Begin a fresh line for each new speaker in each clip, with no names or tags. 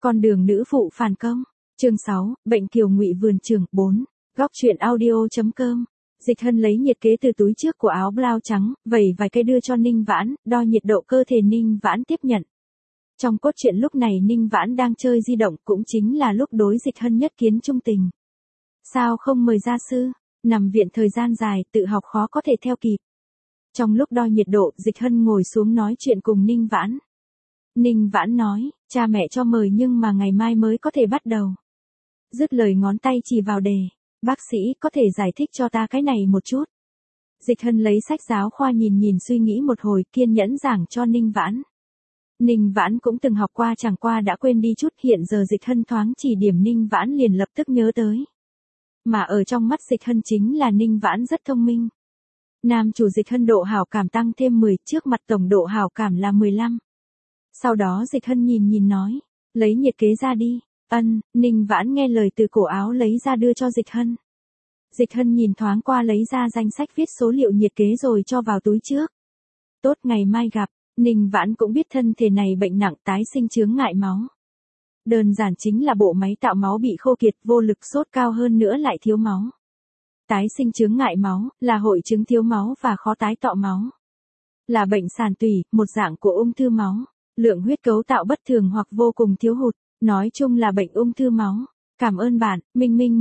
Con đường nữ phụ phản công. Chương 6, bệnh kiều ngụy vườn trường 4. Góc truyện audio.com. Dịch Hân lấy nhiệt kế từ túi trước của áo blau trắng, vẩy vài cái đưa cho Ninh Vãn, đo nhiệt độ cơ thể. Ninh Vãn tiếp nhận. Trong cốt truyện lúc này Ninh Vãn đang chơi di động, cũng chính là lúc đối Dịch Hân nhất kiến trung tình. Sao không mời gia sư? Nằm viện thời gian dài, tự học khó có thể theo kịp. Trong lúc đo nhiệt độ, Dịch Hân ngồi xuống nói chuyện cùng Ninh Vãn. Ninh Vãn nói, cha mẹ cho mời nhưng mà ngày mai mới có thể bắt đầu. Dứt lời ngón tay chỉ vào đề. Bác sĩ có thể giải thích cho ta cái này một chút. Dịch Hân lấy sách giáo khoa nhìn suy nghĩ một hồi, kiên nhẫn giảng cho Ninh Vãn. Ninh Vãn cũng từng học qua, chẳng qua đã quên đi chút, hiện giờ Dịch Hân thoáng chỉ điểm Ninh Vãn liền lập tức nhớ tới. Mà ở trong mắt Dịch Hân chính là Ninh Vãn rất thông minh. Nam chủ Dịch Hân độ hảo cảm tăng thêm 10, trước mặt tổng độ hảo cảm là 15. Sau đó Dịch Hân nhìn nói, lấy nhiệt kế ra đi. Ninh Vãn nghe lời từ cổ áo lấy ra đưa cho Dịch Hân. Dịch Hân nhìn thoáng qua lấy ra danh sách viết số liệu nhiệt kế rồi cho vào túi trước. Tốt, ngày mai gặp. Ninh Vãn cũng biết thân thể này bệnh nặng, tái sinh chướng ngại máu. Đơn giản chính là bộ máy tạo máu bị khô kiệt, vô lực, sốt cao, hơn nữa lại thiếu máu. Tái sinh chướng ngại máu là hội chứng thiếu máu và khó tái tạo máu. Là bệnh sàn tủy, một dạng của ung thư máu. Lượng huyết cấu tạo bất thường hoặc vô cùng thiếu hụt. Nói chung là bệnh ung thư máu. Cảm ơn bạn, Minh Minh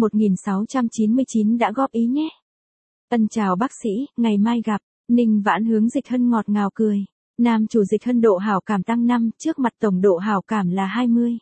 1699 đã góp ý nhé. Chào bác sĩ, ngày mai gặp. Ninh Vãn hướng Dịch Hân ngọt ngào cười. Nam chủ Dịch Hân độ hảo cảm tăng 5, trước mặt tổng độ hảo cảm là 20.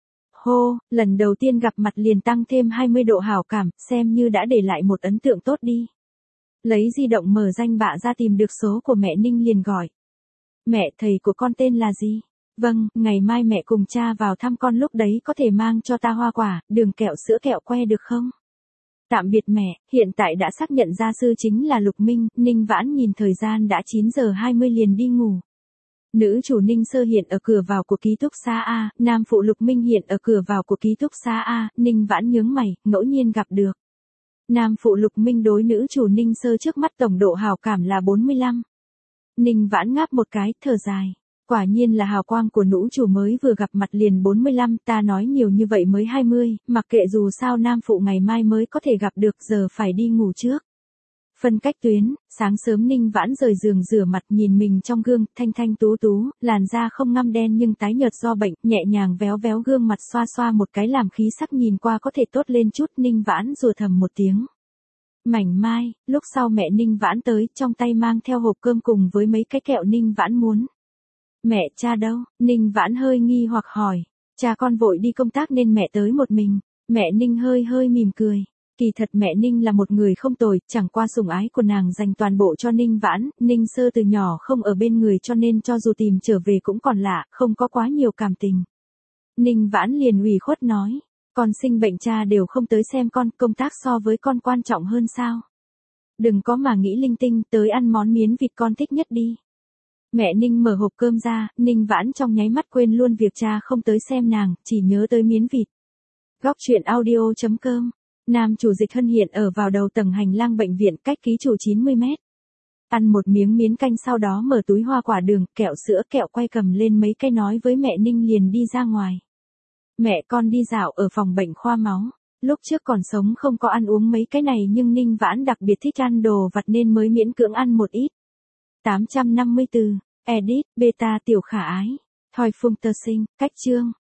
Hô, lần đầu tiên gặp mặt liền tăng thêm 20 độ hảo cảm, xem như đã để lại một ấn tượng tốt đi. Lấy di động mở danh bạ ra tìm được số của mẹ Ninh liền gọi. Mẹ, thầy của con tên là gì? Vâng, ngày mai mẹ cùng cha vào thăm con, lúc đấy có thể mang cho ta hoa quả, đường kẹo, sữa kẹo que được không? Tạm biệt mẹ, hiện tại đã xác nhận gia sư chính là Lục Minh. Ninh Vãn nhìn thời gian đã 9 giờ 20 liền đi ngủ. Nữ chủ Ninh Sơ hiện ở cửa vào của ký túc xá A, nam phụ Lục Minh hiện ở cửa vào của ký túc xá A. Ninh Vãn nhướng mày, ngẫu nhiên gặp được. Nam phụ Lục Minh đối nữ chủ Ninh Sơ trước mắt tổng độ hảo cảm là 45. Ninh Vãn ngáp một cái, thở dài. Quả nhiên là hào quang của nữ chủ mới vừa gặp mặt liền 45, ta nói nhiều như vậy mới 20, mặc kệ dù sao nam phụ ngày mai mới có thể gặp được, giờ phải đi ngủ trước. Phân cách tuyến, sáng sớm Ninh Vãn rời giường rửa mặt, nhìn mình trong gương, thanh tú, làn da không ngăm đen nhưng tái nhợt do bệnh, nhẹ nhàng véo gương mặt, xoa một cái làm khí sắc nhìn qua có thể tốt lên chút. Ninh Vãn rủa thầm một tiếng. Mảnh mai, lúc sau mẹ Ninh Vãn tới, trong tay mang theo hộp cơm cùng với mấy cái kẹo Ninh Vãn muốn. Mẹ, cha đâu? Ninh Vãn hơi nghi hoặc hỏi. Cha con vội đi công tác nên mẹ tới một mình. Mẹ Ninh hơi mỉm cười. Kỳ thật mẹ Ninh là một người không tồi, chẳng qua sủng ái của nàng dành toàn bộ cho Ninh Vãn. Ninh Sơ từ nhỏ không ở bên người cho nên cho dù tìm trở về cũng còn lạ, không có quá nhiều cảm tình. Ninh Vãn liền ủy khuất nói. Con sinh bệnh cha đều không tới xem con, công tác so với con quan trọng hơn sao? Đừng có mà nghĩ linh tinh, tới ăn món miến vịt con thích nhất đi. Mẹ Ninh mở hộp cơm ra, Ninh Vãn trong nháy mắt quên luôn việc cha không tới xem nàng, chỉ nhớ tới miến vịt. Góc truyện audio.com. Nam chủ Dịch Hân hiện ở vào đầu tầng hành lang bệnh viện, cách ký chủ 90 mét. Ăn một miếng miến canh, sau đó mở túi hoa quả, đường, kẹo, sữa kẹo quay, cầm lên mấy cái nói với mẹ Ninh liền đi ra ngoài. Mẹ, con đi dạo ở phòng bệnh khoa máu. Lúc trước còn sống không có ăn uống mấy cái này nhưng Ninh Vãn đặc biệt thích ăn đồ vặt nên mới miễn cưỡng ăn một ít. 854, edit, beta tiểu khả ái. Thoi Phương tơ sinh, cách chương.